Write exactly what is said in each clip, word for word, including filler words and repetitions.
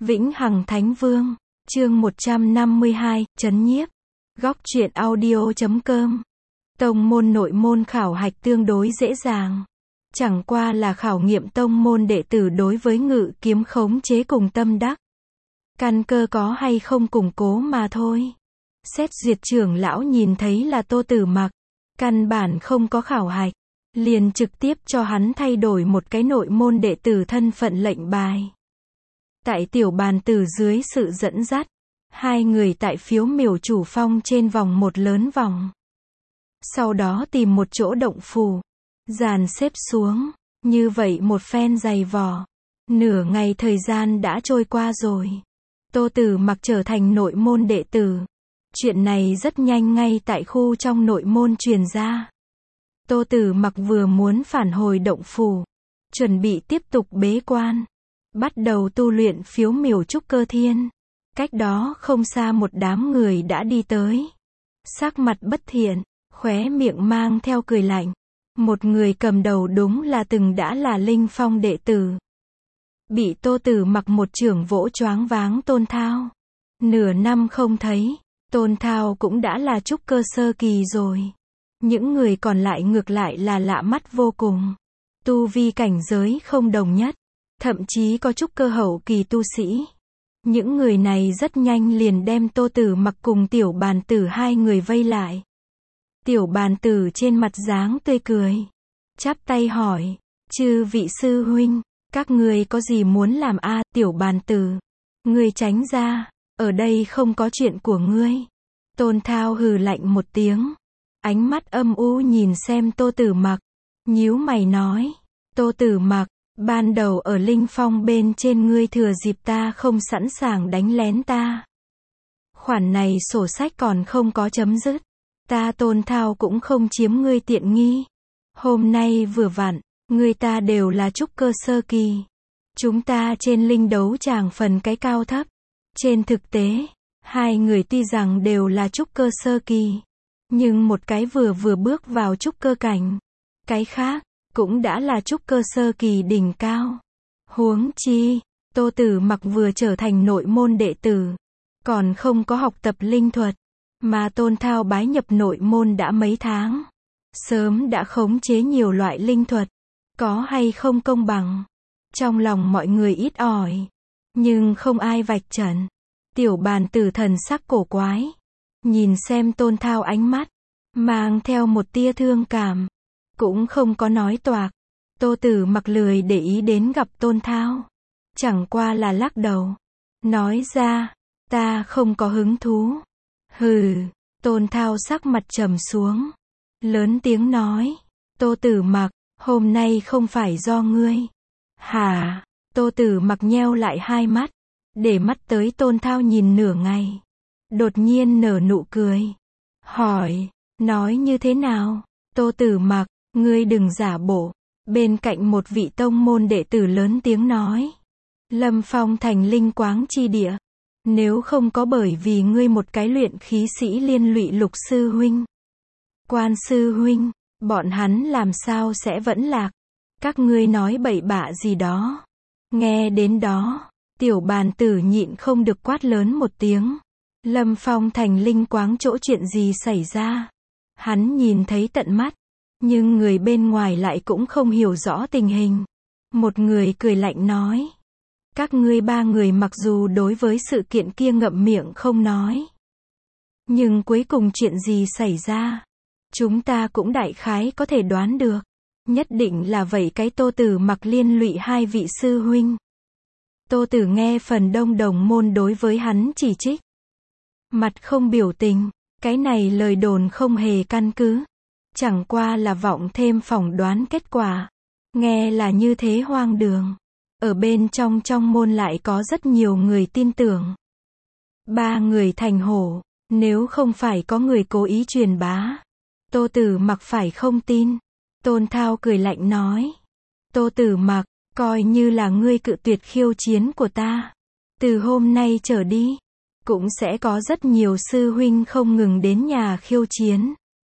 Vĩnh Hằng Thánh Vương, chương một trăm năm mươi hai, Trấn Nhiếp. Góc truyện audio chấm com. Tông môn nội môn khảo hạch tương đối dễ dàng. Chẳng qua là khảo nghiệm tông môn đệ tử đối với ngự kiếm khống chế cùng tâm đắc. Căn cơ có hay không củng cố mà thôi. Xét duyệt trưởng lão nhìn thấy là Tô Tử Mặc, căn bản không có khảo hạch, liền trực tiếp cho hắn thay đổi một cái nội môn đệ tử thân phận lệnh bài. Tại tiểu bàn tử dưới sự dẫn dắt, hai người tại phiếu miểu chủ phong trên vòng một lớn vòng. Sau đó tìm một chỗ động phủ, dàn xếp xuống, như vậy một phen dày vò. Nửa ngày thời gian đã trôi qua rồi. Tô Tử Mặc trở thành nội môn đệ tử. Chuyện này rất nhanh ngay tại khu trong nội môn truyền ra. Tô Tử Mặc vừa muốn phản hồi động phủ, chuẩn bị tiếp tục bế quan, bắt đầu tu luyện phiếu miểu trúc cơ thiên. Cách đó không xa một đám người đã đi tới. Sắc mặt bất thiện, khóe miệng mang theo cười lạnh. Một người cầm đầu đúng là từng đã là Linh Phong đệ tử. Bị Tô Tử Mặc một chưởng vỗ choáng váng Tôn Thao. Nửa năm không thấy, Tôn Thao cũng đã là trúc cơ sơ kỳ rồi. Những người còn lại ngược lại là lạ mắt vô cùng. Tu vi cảnh giới không đồng nhất, thậm chí có trúc cơ hậu kỳ tu sĩ. Những người này rất nhanh liền đem Tô Tử Mặc cùng tiểu bàn tử hai người vây lại. Tiểu bàn tử trên mặt dáng tươi cười, chắp tay hỏi, chư vị sư huynh, các ngươi có gì muốn làm a? À, tiểu bàn tử, ngươi tránh ra, ở đây không có chuyện của ngươi. Tôn Thao hừ lạnh một tiếng, ánh mắt âm u nhìn xem Tô Tử Mặc, nhíu mày nói, Tô Tử Mặc, ban đầu ở Linh Phong bên trên ngươi thừa dịp ta không sẵn sàng đánh lén ta. Khoản này sổ sách còn không có chấm dứt. Ta Tôn Thao cũng không chiếm ngươi tiện nghi. Hôm nay vừa vặn, ngươi ta đều là trúc cơ sơ kỳ. Chúng ta trên linh đấu tràng phần cái cao thấp. Trên thực tế, hai người tuy rằng đều là trúc cơ sơ kỳ, nhưng một cái vừa vừa bước vào trúc cơ cảnh. Cái khác, cũng đã là trúc cơ sơ kỳ đỉnh cao. Huống chi, Tô Tử Mặc vừa trở thành nội môn đệ tử, còn không có học tập linh thuật, mà Tôn Thao bái nhập nội môn đã mấy tháng, sớm đã khống chế nhiều loại linh thuật, có hay không công bằng. Trong lòng mọi người ít ỏi, nhưng không ai vạch trần. Tiểu bàn tử thần sắc cổ quái, nhìn xem Tôn Thao ánh mắt, mang theo một tia thương cảm, cũng không có nói toạc. Tô Tử Mặc lười để ý đến gặp Tôn Thao, chẳng qua là lắc đầu, nói ra, ta không có hứng thú. Hừ, Tôn Thao sắc mặt trầm xuống, lớn tiếng nói, Tô Tử Mặc, hôm nay không phải do ngươi. Hả? Tô Tử Mặc nheo lại hai mắt, để mắt tới Tôn Thao nhìn nửa ngày, đột nhiên nở nụ cười, hỏi, nói như thế nào? Tô Tử Mặc, ngươi đừng giả bộ. Bên cạnh một vị tông môn đệ tử lớn tiếng nói, Lâm Phong thành linh quáng chi địa. Nếu không có bởi vì ngươi một cái luyện khí sĩ liên lụy Lục sư huynh, Quan sư huynh, bọn hắn làm sao sẽ vẫn lạc? Các ngươi nói bậy bạ gì đó? Nghe đến đó, tiểu bàn tử nhịn không được quát lớn một tiếng. Lâm Phong thành linh quáng chỗ chuyện gì xảy ra? Hắn nhìn thấy tận mắt, nhưng người bên ngoài lại cũng không hiểu rõ tình hình. Một người cười lạnh nói, các ngươi ba người mặc dù đối với sự kiện kia ngậm miệng không nói, nhưng cuối cùng chuyện gì xảy ra, chúng ta cũng đại khái có thể đoán được. Nhất định là vậy cái Tô Tử Mặc liên lụy hai vị sư huynh. Tô Tử nghe phần đông đồng môn đối với hắn chỉ trích, mặt không biểu tình, cái này lời đồn không hề căn cứ, chẳng qua là vọng thêm phỏng đoán kết quả. Nghe là như thế hoang đường. Ở bên trong trong môn lại có rất nhiều người tin tưởng. Ba người thành hổ, nếu không phải có người cố ý truyền bá, Tô Tử Mặc phải không tin. Tôn Thao cười lạnh nói, Tô Tử Mặc, coi như là ngươi cự tuyệt khiêu chiến của ta, từ hôm nay trở đi, cũng sẽ có rất nhiều sư huynh không ngừng đến nhà khiêu chiến.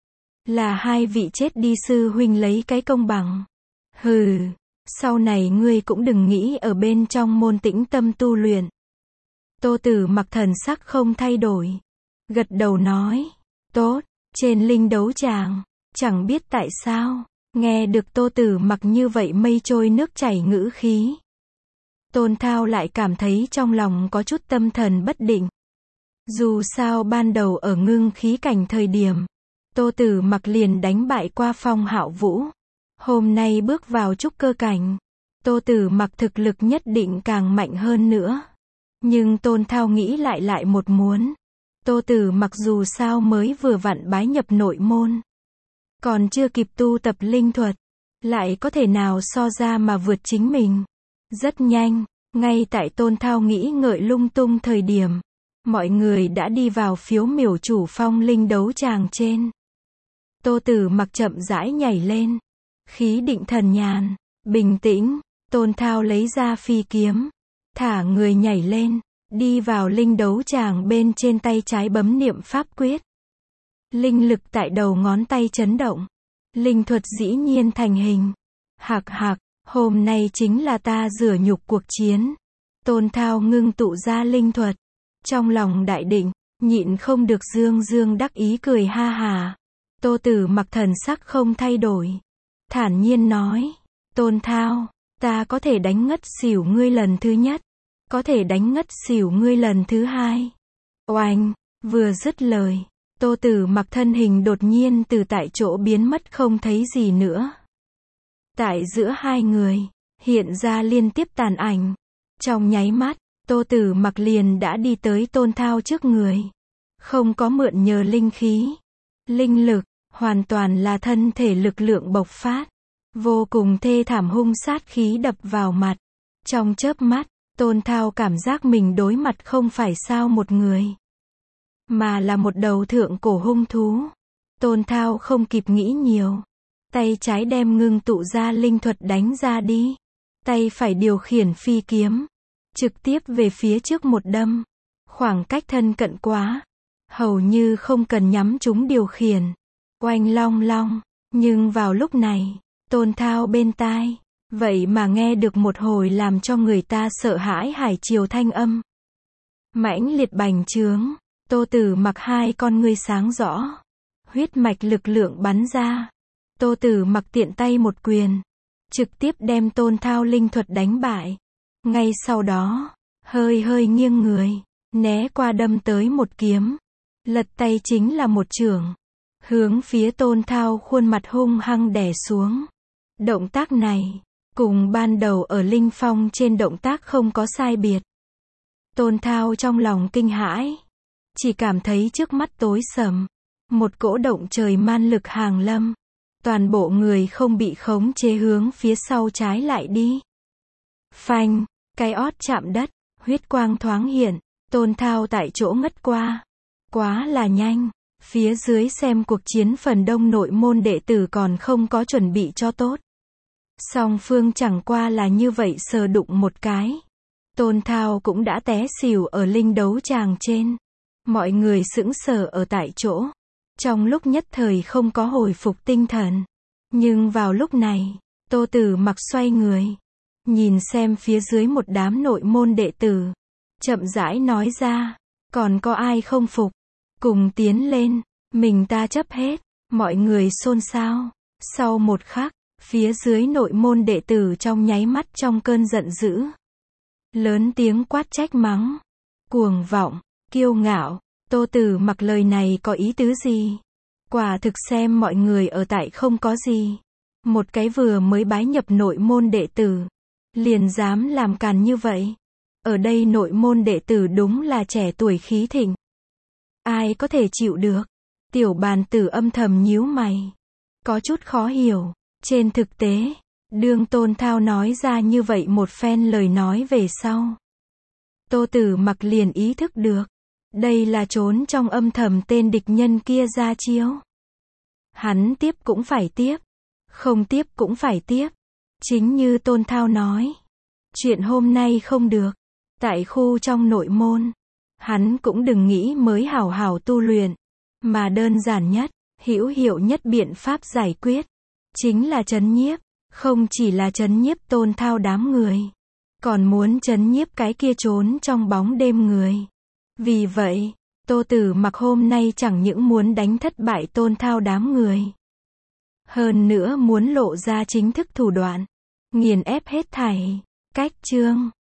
Là hai vị chết đi sư huynh lấy cái công bằng. Hừ, sau này ngươi cũng đừng nghĩ ở bên trong môn tĩnh tâm tu luyện. Tô Tử Mặc thần sắc không thay đổi. Gật đầu nói, tốt, trên linh đấu tràng. Chẳng biết tại sao, nghe được Tô Tử Mặc như vậy mây trôi nước chảy ngữ khí. Tôn Thao lại cảm thấy trong lòng có chút tâm thần bất định. Dù sao ban đầu ở ngưng khí cảnh thời điểm, Tô Tử Mặc liền đánh bại qua Phong Hạo Vũ. Hôm nay bước vào trúc cơ cảnh, Tô Tử Mặc thực lực nhất định càng mạnh hơn nữa. Nhưng Tôn Thao nghĩ lại lại một muốn. Tô Tử Mặc dù sao mới vừa vặn bái nhập nội môn, còn chưa kịp tu tập linh thuật, lại có thể nào so ra mà vượt chính mình. Rất nhanh, ngay tại Tôn Thao nghĩ ngợi lung tung thời điểm, mọi người đã đi vào phiếu miểu chủ phong linh đấu tràng trên. Tô Tử Mặc chậm rãi nhảy lên, khí định thần nhàn, bình tĩnh. Tôn Thao lấy ra phi kiếm, thả người nhảy lên, đi vào linh đấu tràng bên trên, tay trái bấm niệm pháp quyết. Linh lực tại đầu ngón tay chấn động, linh thuật dĩ nhiên thành hình. Hạc hạc, hôm nay chính là ta rửa nhục cuộc chiến. Tôn Thao ngưng tụ ra linh thuật, trong lòng đại định, nhịn không được dương dương đắc ý cười ha hà. Tô Tử Mặc thần sắc không thay đổi, thản nhiên nói, Tôn Thao, ta có thể đánh ngất xỉu ngươi lần thứ nhất, có thể đánh ngất xỉu ngươi lần thứ hai. Oanh, vừa dứt lời, Tô Tử Mặc thân hình đột nhiên từ tại chỗ biến mất không thấy gì nữa. Tại giữa hai người, hiện ra liên tiếp tàn ảnh. Trong nháy mắt, Tô Tử Mặc liền đã đi tới Tôn Thao trước người. Không có mượn nhờ linh khí, linh lực, hoàn toàn là thân thể lực lượng bộc phát. Vô cùng thê thảm hung sát khí đập vào mặt. Trong chớp mắt, Tôn Thao cảm giác mình đối mặt không phải sao một người, mà là một đầu thượng cổ hung thú. Tôn Thao không kịp nghĩ nhiều, tay trái đem ngưng tụ ra linh thuật đánh ra đi, tay phải điều khiển phi kiếm, trực tiếp về phía trước một đâm. Khoảng cách thân cận quá, hầu như không cần nhắm chúng điều khiển. Oanh long long, nhưng vào lúc này, Tôn Thao bên tai, vậy mà nghe được một hồi làm cho người ta sợ hãi hải triều thanh âm. Mãnh liệt bành trướng, Tô Tử Mặc hai con ngươi sáng rõ, huyết mạch lực lượng bắn ra. Tô Tử Mặc tiện tay một quyền, trực tiếp đem Tôn Thao linh thuật đánh bại. Ngay sau đó, hơi hơi nghiêng người, né qua đâm tới một kiếm, lật tay chính là một chưởng, hướng phía Tôn Thao khuôn mặt hung hăng đè xuống. Động tác này, cùng ban đầu ở Linh Phong trên động tác không có sai biệt. Tôn Thao trong lòng kinh hãi, chỉ cảm thấy trước mắt tối sầm, một cỗ động trời man lực hàng lâm, toàn bộ người không bị khống chế hướng phía sau trái lại đi. Phanh, cái ót chạm đất, huyết quang thoáng hiện, Tôn Thao tại chỗ ngất qua. Quá là nhanh, phía dưới xem cuộc chiến phần đông nội môn đệ tử còn không có chuẩn bị cho tốt. Song phương chẳng qua là như vậy sờ đụng một cái, Tôn Thao cũng đã té xỉu ở linh đấu tràng trên. Mọi người sững sờ ở tại chỗ, trong lúc nhất thời không có hồi phục tinh thần. Nhưng vào lúc này, Tô Tử Mặc xoay người, nhìn xem phía dưới một đám nội môn đệ tử, chậm rãi nói ra, còn có ai không phục, cùng tiến lên, mình ta chấp hết. Mọi người xôn xao. Sau một khắc, phía dưới nội môn đệ tử trong nháy mắt trong cơn giận dữ, lớn tiếng quát trách mắng, cuồng vọng, kiêu ngạo. Tô Tử Mặc lời này có ý tứ gì? Quả thực xem mọi người ở tại không có gì. Một cái vừa mới bái nhập nội môn đệ tử, liền dám làm càn như vậy. Ở đây nội môn đệ tử đúng là trẻ tuổi khí thịnh, ai có thể chịu được? Tiểu bàn tử âm thầm nhíu mày, có chút khó hiểu. Trên thực tế, đương Tôn Thao nói ra như vậy một phen lời nói về sau, Tô Tử Mặc liền ý thức được, đây là trốn trong âm thầm tên địch nhân kia ra chiêu. Hắn tiếp cũng phải tiếp, không tiếp cũng phải tiếp. Chính như Tôn Thao nói, chuyện hôm nay không được, tại khu trong nội môn, hắn cũng đừng nghĩ mới hảo hảo tu luyện, mà đơn giản nhất, hữu hiệu nhất biện pháp giải quyết, chính là trấn nhiếp. Không chỉ là trấn nhiếp Tôn Thao đám người, còn muốn trấn nhiếp cái kia trốn trong bóng đêm người. Vì vậy, Tô Tử Mặc hôm nay chẳng những muốn đánh thất bại Tôn Thao đám người, hơn nữa muốn lộ ra chính thức thủ đoạn, nghiền ép hết thảy. Cách chương